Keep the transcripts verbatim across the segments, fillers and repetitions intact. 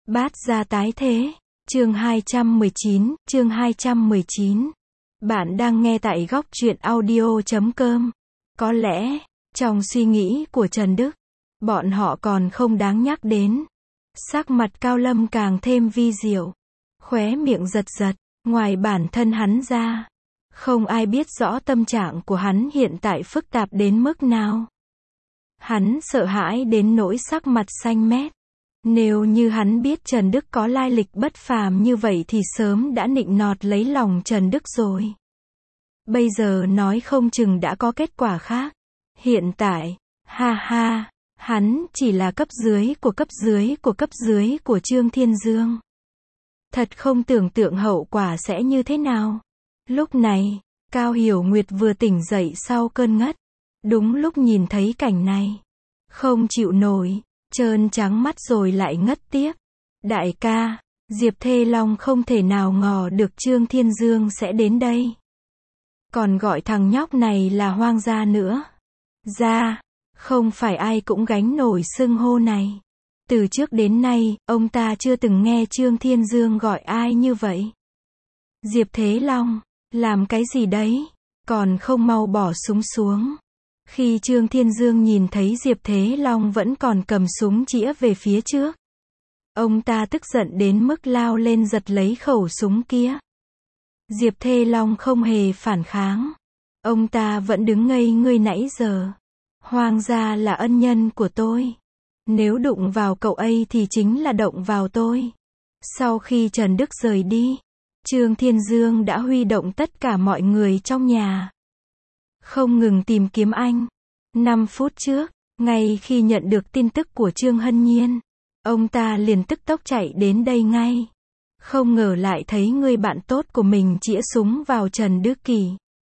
Bát gia tái thế. Chương hai trăm mười chín, chương hai trăm mười chín. Bạn đang nghe tại góc truyện audio chấm com. Có lẽ, trong suy nghĩ của Trần Đức, bọn họ còn không đáng nhắc đến. Sắc mặt Cao Lâm càng thêm vi diệu. Khóe miệng giật giật, ngoài bản thân hắn ra. Không ai biết rõ tâm trạng của hắn hiện tại phức tạp đến mức nào. Hắn sợ hãi đến nỗi sắc mặt xanh mét. Nếu như hắn biết Trần Đức có lai lịch bất phàm như vậy thì sớm đã nịnh nọt lấy lòng Trần Đức rồi. Bây giờ nói không chừng đã có kết quả khác. Hiện tại, ha ha, hắn chỉ là cấp dưới của cấp dưới của cấp dưới của Trương Thiên Dương. Thật không tưởng tượng hậu quả sẽ như thế nào. Lúc này, Cao Hiểu Nguyệt vừa tỉnh dậy sau cơn ngất. Đúng lúc nhìn thấy cảnh này. Không chịu nổi, trơn trắng mắt rồi lại ngất tiếp. Đại ca, Diệp Thê Long không thể nào ngờ được Trương Thiên Dương sẽ đến đây. Còn gọi thằng nhóc này là Hoang gia nữa. Gia, không phải ai cũng gánh nổi xưng hô này. Từ trước đến nay, ông ta chưa từng nghe Trương Thiên Dương gọi ai như vậy. Diệp Thế Long, làm cái gì đấy? Còn không mau bỏ súng xuống. Khi Trương Thiên Dương nhìn thấy Diệp Thế Long vẫn còn cầm súng chĩa về phía trước. Ông ta tức giận đến mức lao lên giật lấy khẩu súng kia. Diệp Thế Long không hề phản kháng. Ông ta vẫn đứng ngây người nãy giờ. Hoang gia là ân nhân của tôi. Nếu đụng vào cậu ấy thì chính là động vào tôi. Sau khi Trần Đức rời đi, Trương Thiên Dương đã huy động tất cả mọi người trong nhà. Không ngừng tìm kiếm anh. Năm phút trước, ngay khi nhận được tin tức của Trương Hân Nhiên, ông ta liền tức tốc chạy đến đây ngay. Không ngờ lại thấy người bạn tốt của mình chĩa súng vào Trần Đức Kỳ.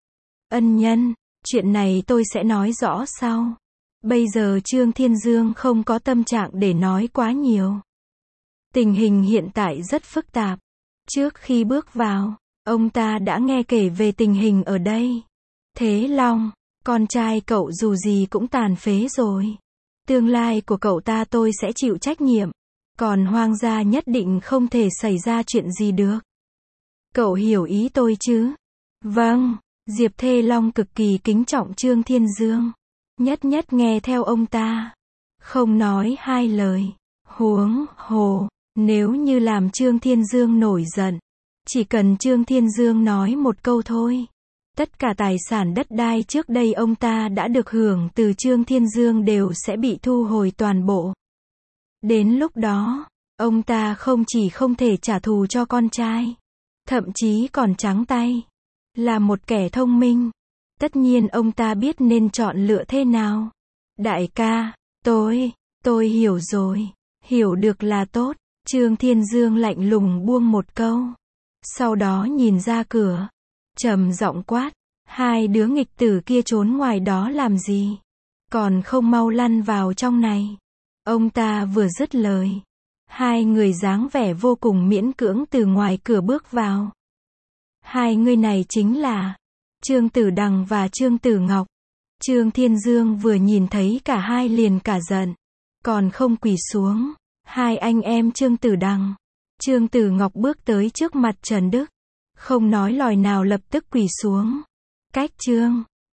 Ân nhân, chuyện này tôi sẽ nói rõ sau. Bây giờ Trương Thiên Dương không có tâm trạng để nói quá nhiều. Tình hình hiện tại rất phức tạp. Trước khi bước vào, ông ta đã nghe kể về tình hình ở đây. Thế Long, con trai cậu dù gì cũng tàn phế rồi. Tương lai của cậu ta tôi sẽ chịu trách nhiệm. Còn Hoang gia nhất định không thể xảy ra chuyện gì được. Cậu hiểu ý tôi chứ? Vâng, Diệp Thê Long cực kỳ kính trọng Trương Thiên Dương. Nhất nhất nghe theo ông ta. Không nói hai lời. Huống hồ, nếu như làm Trương Thiên Dương nổi giận. Chỉ cần Trương Thiên Dương nói một câu thôi. Tất cả tài sản đất đai trước đây ông ta đã được hưởng từ Trương Thiên Dương đều sẽ bị thu hồi toàn bộ. Đến lúc đó, ông ta không chỉ không thể trả thù cho con trai, thậm chí còn trắng tay. Là một kẻ thông minh. Tất nhiên ông ta biết nên chọn lựa thế nào. Đại ca, tôi, tôi hiểu rồi. Hiểu được là tốt. Trương Thiên Dương lạnh lùng buông một câu. Sau đó nhìn ra cửa. Trầm giọng quát. Hai đứa nghịch tử kia trốn ngoài đó làm gì? Còn không mau lăn vào trong này. Ông ta vừa dứt lời. Hai người dáng vẻ vô cùng miễn cưỡng từ ngoài cửa bước vào. Hai người này chính là Trương Tử Đằng và Trương Tử Ngọc. Trương Thiên Dương vừa nhìn thấy cả hai liền cả giận. Còn không quỳ xuống. Hai anh em Trương Tử Đằng, Trương Tử Ngọc bước tới trước mặt Trần Đức. Không nói lời nào lập tức quỳ xuống. Cách Trương